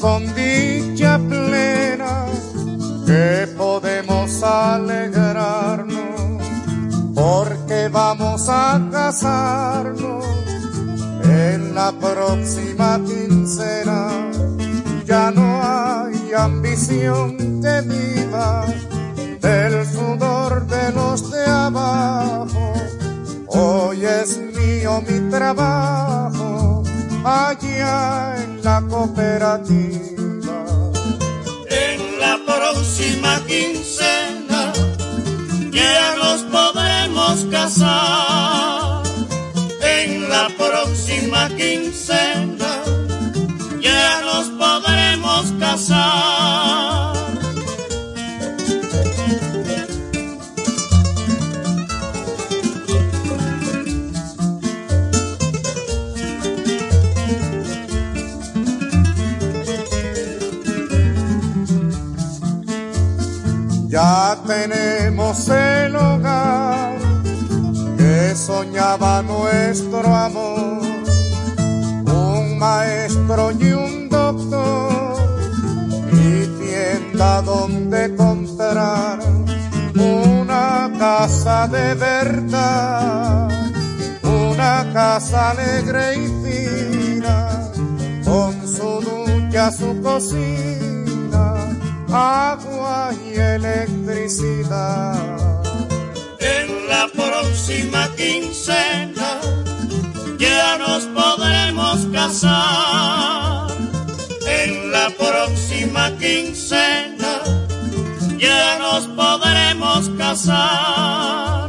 con dicha plena que podemos alegrarnos, porque vamos a casarnos en la próxima quincena. Ya no hay ambición que viva del sudor de los de abajo. Hoy es mío mi trabajo allá en la cooperativa. En la próxima quincena ya nos podremos casar. En la próxima quincena ya nos podremos casar. Ya tenemos el hogar que soñaba nuestro amor, un maestro y un doctor, y tienda donde comprar una casa de verdad, una casa alegre y fina, con su ducha, su cocina, agua y electricidad. En la próxima quincena ya nos podremos casar. En la próxima quincena ya nos podremos casar.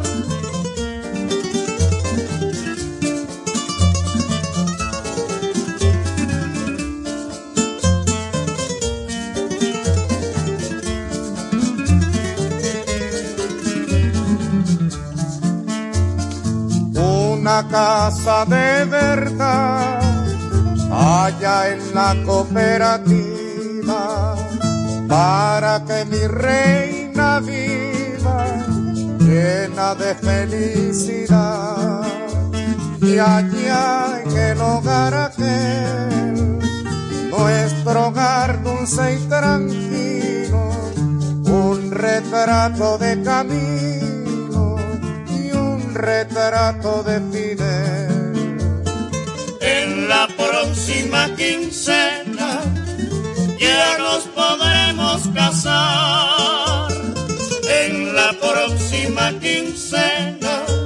Una casa de verdad allá en la cooperativa, para que mi reina viva llena de felicidad. Y allá en el hogar aquel, nuestro hogar dulce y tranquilo, un retrato de camino, retrato de Fidel. En la próxima quincena ya nos podremos casar. En la próxima quincena